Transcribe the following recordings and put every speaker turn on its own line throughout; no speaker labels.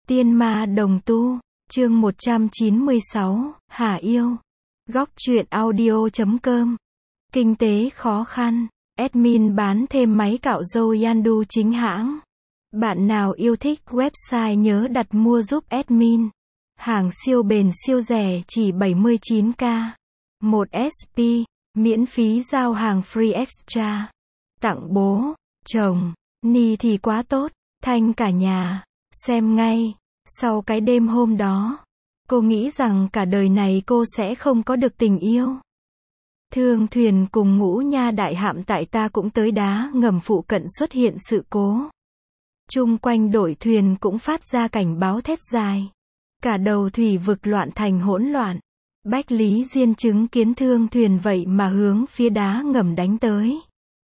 Tiên ma đồng tu, chương 196, Hà yêu. Góc truyện audio.com. Kinh tế khó khăn. Admin bán thêm máy cạo râu Yandu chính hãng. Bạn nào yêu thích website nhớ đặt mua giúp admin. Hàng siêu bền siêu rẻ chỉ 79k. 1 SP, miễn phí giao hàng free extra. Tặng bố, chồng, ni thì quá tốt, thanh cả nhà. Xem ngay. Sau cái đêm hôm đó, cô nghĩ rằng cả đời này cô sẽ không có được tình yêu. Thương thuyền cùng Ngũ Nha đại hạm tại ta cũng tới đá ngầm phụ cận xuất hiện sự cố. Chung quanh đội thuyền cũng phát ra cảnh báo thét dài. Cả đầu thủy vực loạn thành hỗn loạn. Bách Lý Diên chứng kiến thương thuyền vậy mà hướng phía đá ngầm đánh tới.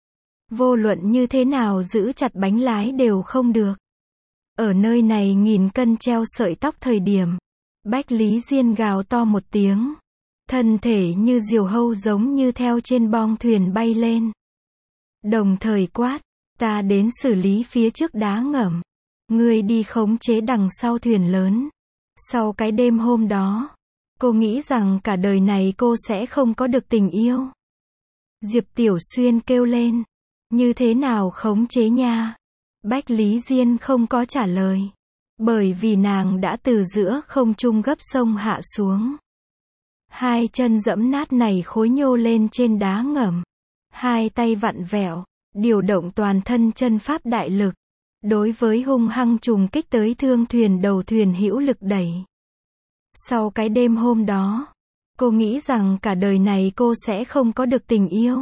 Vô luận như thế nào giữ chặt bánh lái đều không được. Ở nơi này nghìn cân treo sợi tóc thời điểm. Bách Lý Diên gào to một tiếng. Thân thể như diều hâu giống như theo trên bong thuyền bay lên. Đồng thời quát, ta đến xử lý phía trước đá ngầm. Ngươi đi khống chế đằng sau thuyền lớn. Sau cái đêm hôm đó, cô nghĩ rằng cả đời này cô sẽ không có được tình yêu. Diệp Tiểu Xuyên kêu lên, như thế nào khống chế nha? Bách Lý Diên không có trả lời. Bởi vì nàng đã từ giữa không trung gấp sông hạ xuống. Hai chân giẫm nát này khối nhô lên trên đá ngầm. Hai tay vặn vẹo, điều động toàn thân chân pháp đại lực. Đối với hung hăng trùng kích tới thương thuyền đầu thuyền hữu lực đẩy. Sau cái đêm hôm đó, cô nghĩ rằng cả đời này cô sẽ không có được tình yêu.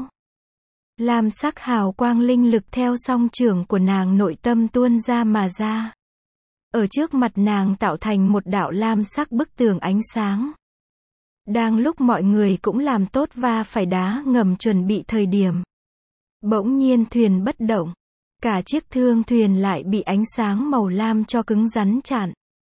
Lam sắc hào quang linh lực theo song trưởng của nàng nội tâm tuôn ra mà ra. Ở trước mặt nàng tạo thành một đạo lam sắc bức tường ánh sáng. Đang lúc mọi người cũng làm tốt và phải đá ngầm chuẩn bị thời điểm. Bỗng nhiên thuyền bất động. Cả chiếc thương thuyền lại bị ánh sáng màu lam cho cứng rắn chặn.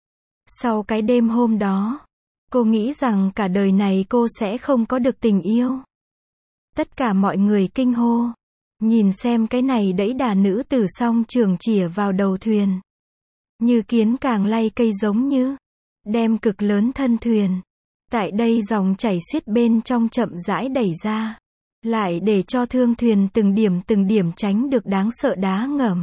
Sau cái đêm hôm đó, cô nghĩ rằng cả đời này cô sẽ không có được tình yêu. Tất cả mọi người kinh hô. Nhìn xem cái này đẫy đà nữ tử song trường chĩa vào đầu thuyền. Như kiến càng lay cây giống như. Đem cực lớn thân thuyền. Tại đây dòng chảy xiết bên trong chậm rãi đẩy ra. Lại để cho thương thuyền từng điểm tránh được đáng sợ đá ngầm.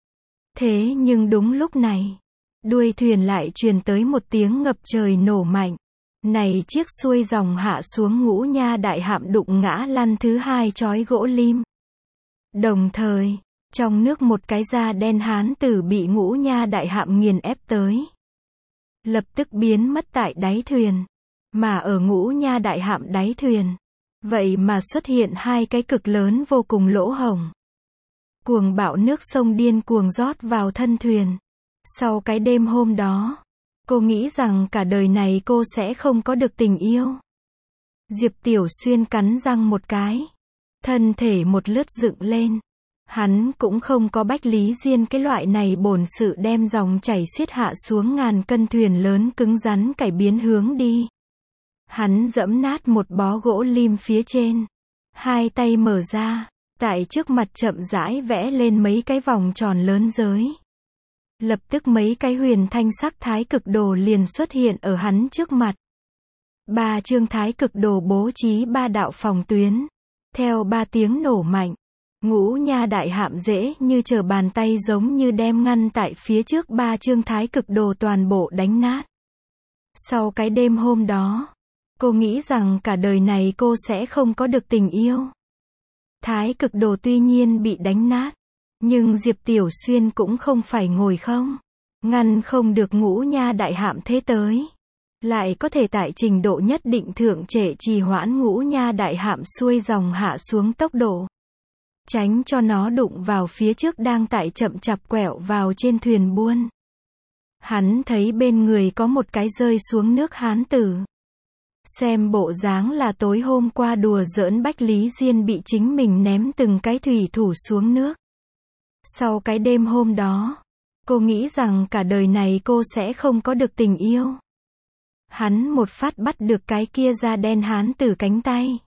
Thế nhưng đúng lúc này, đuôi thuyền lại truyền tới một tiếng ngập trời nổ mạnh. Này chiếc xuôi dòng hạ xuống Ngũ Nha đại hạm đụng ngã lăn thứ hai chói gỗ lim. Đồng thời, trong nước một cái da đen hán tử bị Ngũ Nha đại hạm nghiền ép tới. Lập tức biến mất tại đáy thuyền. Mà ở Ngũ Nha đại hạm đáy thuyền, vậy mà xuất hiện hai cái cực lớn vô cùng lỗ hổng. Cuồng bạo nước sông điên cuồng rót vào thân thuyền. Sau cái đêm hôm đó, cô nghĩ rằng cả đời này cô sẽ không có được tình yêu. Diệp Tiểu Xuyên cắn răng một cái. Thân thể một lướt dựng lên. Hắn cũng không có Bách Lý Diên cái loại này bổn sự đem dòng chảy xiết hạ xuống ngàn cân thuyền lớn cứng rắn cải biến hướng đi. Hắn giẫm nát một bó gỗ lim phía trên. Hai tay mở ra. Tại trước mặt chậm rãi vẽ lên mấy cái vòng tròn lớn giới. Lập tức mấy cái huyền thanh sắc thái cực đồ liền xuất hiện ở hắn trước mặt. Ba chương thái cực đồ bố trí ba đạo phòng tuyến. Theo ba tiếng nổ mạnh, Ngũ Nha đại hạm dễ như trở bàn tay giống như đem ngăn tại phía trước ba chương thái cực đồ toàn bộ đánh nát. Sau cái đêm hôm đó, cô nghĩ rằng cả đời này cô sẽ không có được tình yêu. Thái cực đồ tuy nhiên bị đánh nát, nhưng Diệp Tiểu Xuyên cũng không phải ngồi không. Ngăn không được Ngũ Nha đại hạm thế tới. Lại có thể tại trình độ nhất định thượng trệ trì hoãn Ngũ Nha đại hạm xuôi dòng hạ xuống tốc độ. Tránh cho nó đụng vào phía trước đang tại chậm chạp quẹo vào trên thuyền buôn. Hắn thấy bên người có một cái rơi xuống nước hán tử. Xem bộ dáng là tối hôm qua đùa giỡn Bách Lý Diên bị chính mình ném từng cái thủy thủ xuống nước. Sau cái đêm hôm đó, cô nghĩ rằng cả đời này cô sẽ không có được tình yêu. Hắn một phát bắt được cái kia da đen hán tử cánh tay.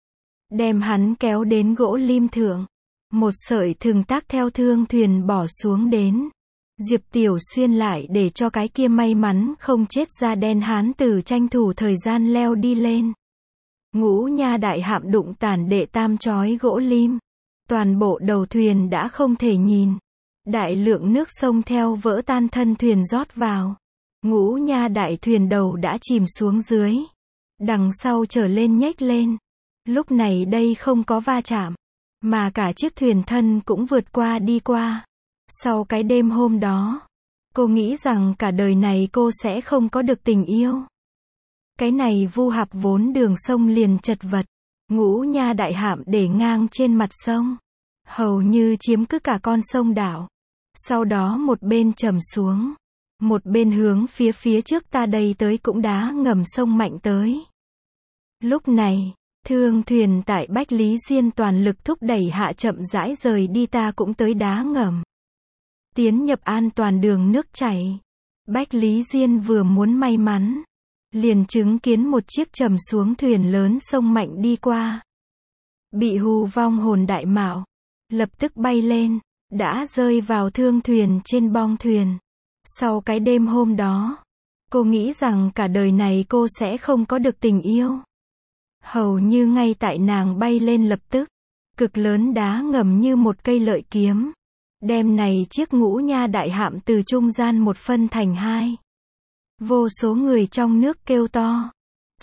Đem hắn kéo đến gỗ lim thượng. Một sợi thừng tác theo thương thuyền bỏ xuống đến. Diệp Tiểu Xuyên lại để cho cái kia may mắn không chết da đen hán tử tranh thủ thời gian leo đi lên. Ngũ Nha đại hạm đụng tàn đệ tam chói gỗ lim. Toàn bộ đầu thuyền đã không thể nhìn. Đại lượng nước sông theo vỡ tan thân thuyền rót vào. Ngũ Nha đại thuyền đầu đã chìm xuống dưới. Đằng sau trở lên nhếch lên. Lúc này đây không có va chạm. Mà cả chiếc thuyền thân cũng vượt qua đi qua. Sau cái đêm hôm đó, cô nghĩ rằng cả đời này cô sẽ không có được tình yêu. Cái này Vu Hạp vốn đường sông liền chật vật. Ngũ Nha đại hạm để ngang trên mặt sông. Hầu như chiếm cứ cả con sông đảo. Sau đó một bên trầm xuống. Một bên hướng phía trước ta đây tới cũng đá ngầm sông mạnh tới. Lúc này, thương thuyền tại Bách Lý Diên toàn lực thúc đẩy hạ chậm rãi rời đi ta cũng tới đá ngầm. Tiến nhập an toàn đường nước chảy. Bách Lý Diên vừa muốn may mắn. Liền chứng kiến một chiếc trầm xuống thuyền lớn sông mạnh đi qua. Bị hù vong hồn đại mạo. Lập tức bay lên. Đã rơi vào thương thuyền trên bong thuyền. Sau cái đêm hôm đó, cô nghĩ rằng cả đời này cô sẽ không có được tình yêu. Hầu như ngay tại nàng bay lên lập tức, cực lớn đá ngầm như một cây lợi kiếm. Đem này chiếc Ngũ Nha đại hạm từ trung gian một phân thành hai. Vô số người trong nước kêu to.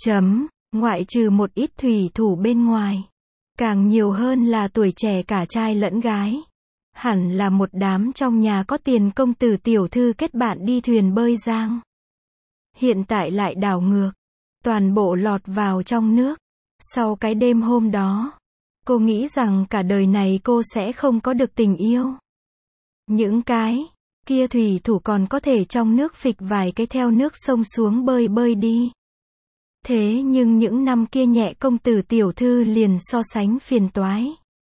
Ngoại trừ một ít thủy thủ bên ngoài. Càng nhiều hơn là tuổi trẻ cả trai lẫn gái. Hẳn là một đám trong nhà có tiền công tử tiểu thư kết bạn đi thuyền bơi giang. Hiện tại lại đảo ngược. Toàn bộ lọt vào trong nước. Sau cái đêm hôm đó, cô nghĩ rằng cả đời này cô sẽ không có được tình yêu. Những cái kia thủy thủ còn có thể trong nước phịch vài cái theo nước sông xuống bơi đi. Thế nhưng những năm kia nhẹ công tử tiểu thư liền so sánh phiền toái.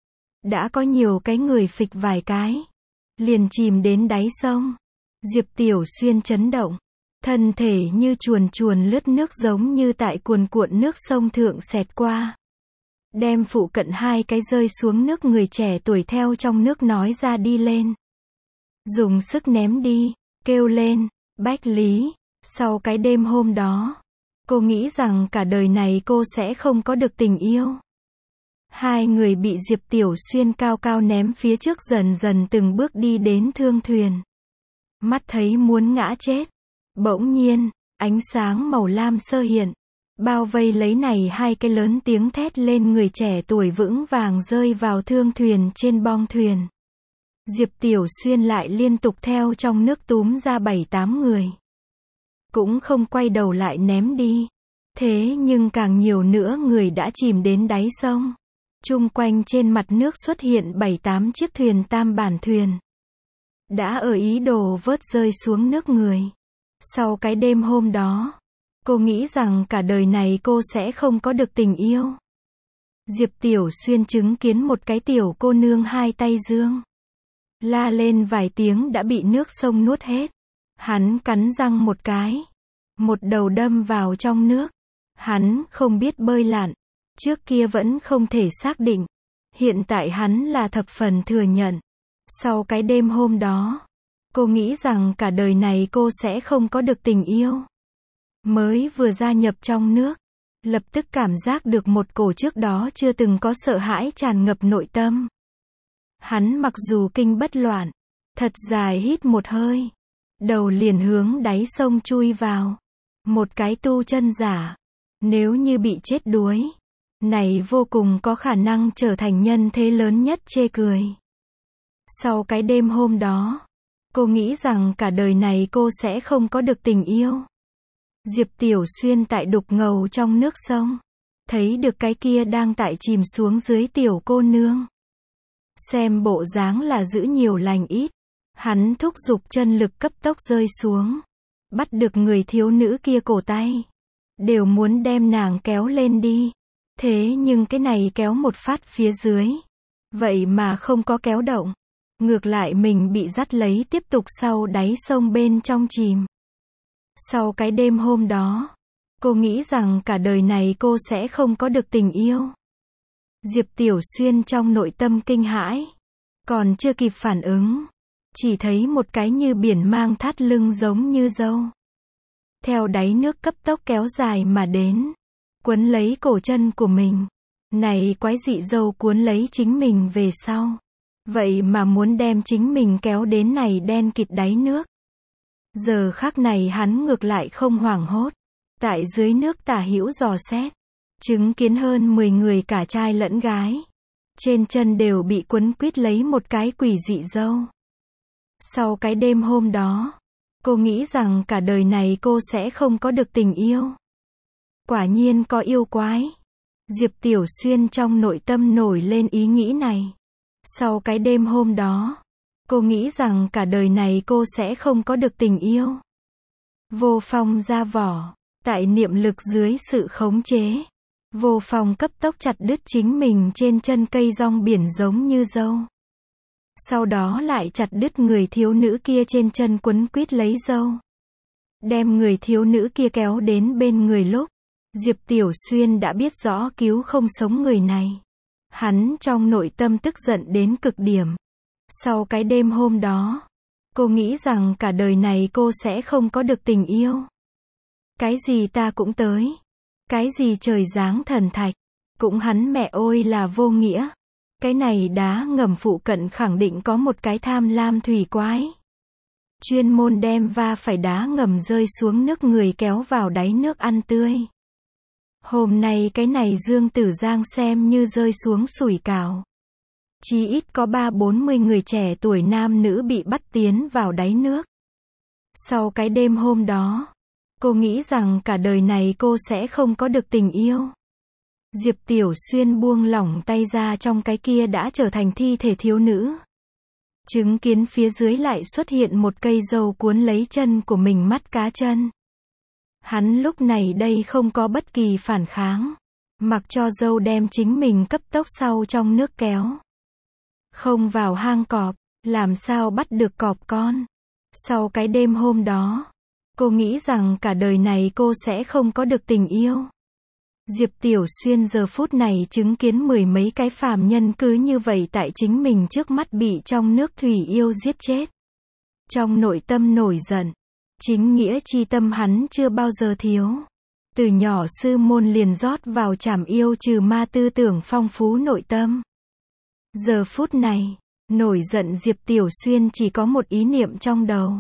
Đã có nhiều cái người phịch vài cái, liền chìm đến đáy sông. Diệp Tiểu Xuyên chấn động, thân thể như chuồn lướt nước giống như tại cuồn cuộn nước sông thượng xẹt qua. Đem phụ cận hai cái rơi xuống nước người trẻ tuổi theo trong nước nói ra đi lên. Dùng sức ném đi, kêu lên, Bách Lý. Sau cái đêm hôm đó, cô nghĩ rằng cả đời này cô sẽ không có được tình yêu. Hai người bị Diệp Tiểu Xuyên cao cao ném phía trước dần dần từng bước đi đến thương thuyền. Mắt thấy muốn ngã chết. Bỗng nhiên, ánh sáng màu lam sơ hiện. Bao vây lấy này hai cái lớn tiếng thét lên người trẻ tuổi vững vàng rơi vào thương thuyền trên bong thuyền. Diệp Tiểu Xuyên lại liên tục theo trong nước túm ra 7-8 người. Cũng không quay đầu lại ném đi. Thế nhưng càng nhiều nữa người đã chìm đến đáy sông. Chung quanh trên mặt nước xuất hiện 7-8 chiếc thuyền tam bản thuyền. Đã ở ý đồ vớt rơi xuống nước người. Sau cái đêm hôm đó, cô nghĩ rằng cả đời này cô sẽ không có được tình yêu. Diệp Tiểu Xuyên chứng kiến một cái tiểu cô nương hai tay giương. La lên vài tiếng đã bị nước sông nuốt hết. Hắn cắn răng một cái. Một đầu đâm vào trong nước. Hắn không biết bơi lặn. Trước kia vẫn không thể xác định. Hiện tại hắn là thập phần thừa nhận. Sau cái đêm hôm đó, cô nghĩ rằng cả đời này cô sẽ không có được tình yêu. Mới vừa gia nhập trong nước, lập tức cảm giác được một cổ trước đó chưa từng có sợ hãi tràn ngập nội tâm. Hắn mặc dù kinh bất loạn, thật dài hít một hơi, đầu liền hướng đáy sông chui vào. Một cái tu chân giả, nếu như bị chết đuối, này vô cùng có khả năng trở thành nhân thế lớn nhất chê cười. Sau cái đêm hôm đó, cô nghĩ rằng cả đời này cô sẽ không có được tình yêu. Diệp Tiểu Xuyên tại đục ngầu trong nước sông, thấy được cái kia đang tại chìm xuống dưới tiểu cô nương. Xem bộ dáng là giữ nhiều lành ít, hắn thúc giục chân lực cấp tốc rơi xuống, bắt được người thiếu nữ kia cổ tay, đều muốn đem nàng kéo lên đi. Thế nhưng cái này kéo một phát phía dưới, vậy mà không có kéo động. Ngược lại mình bị dắt lấy tiếp tục sau đáy sông bên trong chìm. Sau cái đêm hôm đó, cô nghĩ rằng cả đời này cô sẽ không có được tình yêu. Diệp Tiểu Xuyên trong nội tâm kinh hãi, còn chưa kịp phản ứng, chỉ thấy một cái như biển mang thắt lưng giống như dâu. Theo đáy nước cấp tốc kéo dài mà đến, quấn lấy cổ chân của mình. Này quái dị dâu cuốn lấy chính mình về sau. Vậy mà muốn đem chính mình kéo đến này đen kịt đáy nước. Giờ khắc này hắn ngược lại không hoảng hốt. Tại dưới nước tả hữu dò xét. Chứng kiến hơn 10 người cả trai lẫn gái. Trên chân đều bị quấn quýt lấy một cái quỷ dị dâu. Sau cái đêm hôm đó, cô nghĩ rằng cả đời này cô sẽ không có được tình yêu. Quả nhiên có yêu quái. Diệp Tiểu Xuyên trong nội tâm nổi lên ý nghĩ này. Sau cái đêm hôm đó, cô nghĩ rằng cả đời này cô sẽ không có được tình yêu. Vô Phong ra vỏ, tại niệm lực dưới sự khống chế. Vô Phong cấp tốc chặt đứt chính mình trên chân cây rong biển giống như dâu. Sau đó lại chặt đứt người thiếu nữ kia trên chân quấn quýt lấy dâu. Đem người thiếu nữ kia kéo đến bên người lúc. Diệp Tiểu Xuyên đã biết rõ cứu không sống người này. Hắn trong nội tâm tức giận đến cực điểm. Sau cái đêm hôm đó, cô nghĩ rằng cả đời này cô sẽ không có được tình yêu. Cái gì ta cũng tới. Cái gì trời giáng thần thạch. Cũng hắn mẹ ôi là vô nghĩa. Cái này đá ngầm phụ cận khẳng định có một cái tham lam thủy quái. Chuyên môn đem va phải đá ngầm rơi xuống nước người kéo vào đáy nước ăn tươi. Hôm nay cái này Dương Tử Giang xem như rơi xuống sủi cảo. Chí ít có 30-40 người trẻ tuổi nam nữ bị bắt tiến vào đáy nước. Sau cái đêm hôm đó, cô nghĩ rằng cả đời này cô sẽ không có được tình yêu. Diệp Tiểu Xuyên buông lỏng tay ra trong cái kia đã trở thành thi thể thiếu nữ. Chứng kiến phía dưới lại xuất hiện một cây dâu cuốn lấy chân của mình mắt cá chân. Hắn lúc này đây không có bất kỳ phản kháng. Mặc cho dâu đem chính mình cấp tốc sau trong nước kéo. Không vào hang cọp, làm sao bắt được cọp con. Sau cái đêm hôm đó, cô nghĩ rằng cả đời này cô sẽ không có được tình yêu. Diệp Tiểu Xuyên giờ phút này chứng kiến 10 mấy cái phàm nhân cứ như vậy tại chính mình trước mắt bị trong nước thủy yêu giết chết. Trong nội tâm nổi giận. Chính nghĩa chi tâm hắn chưa bao giờ thiếu. Từ nhỏ sư môn liền rót vào trảm yêu trừ ma tư tưởng phong phú nội tâm. Giờ phút này, nổi giận Diệp Tiểu Xuyên chỉ có một ý niệm trong đầu.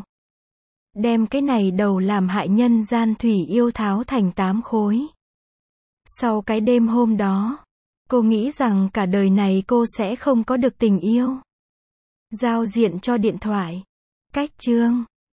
Đem cái này đầu làm hại nhân gian thủy yêu tháo thành 8 khối. Sau cái đêm hôm đó, cô nghĩ rằng cả đời này cô sẽ không có được tình yêu. Giao diện cho điện thoại. Cách chương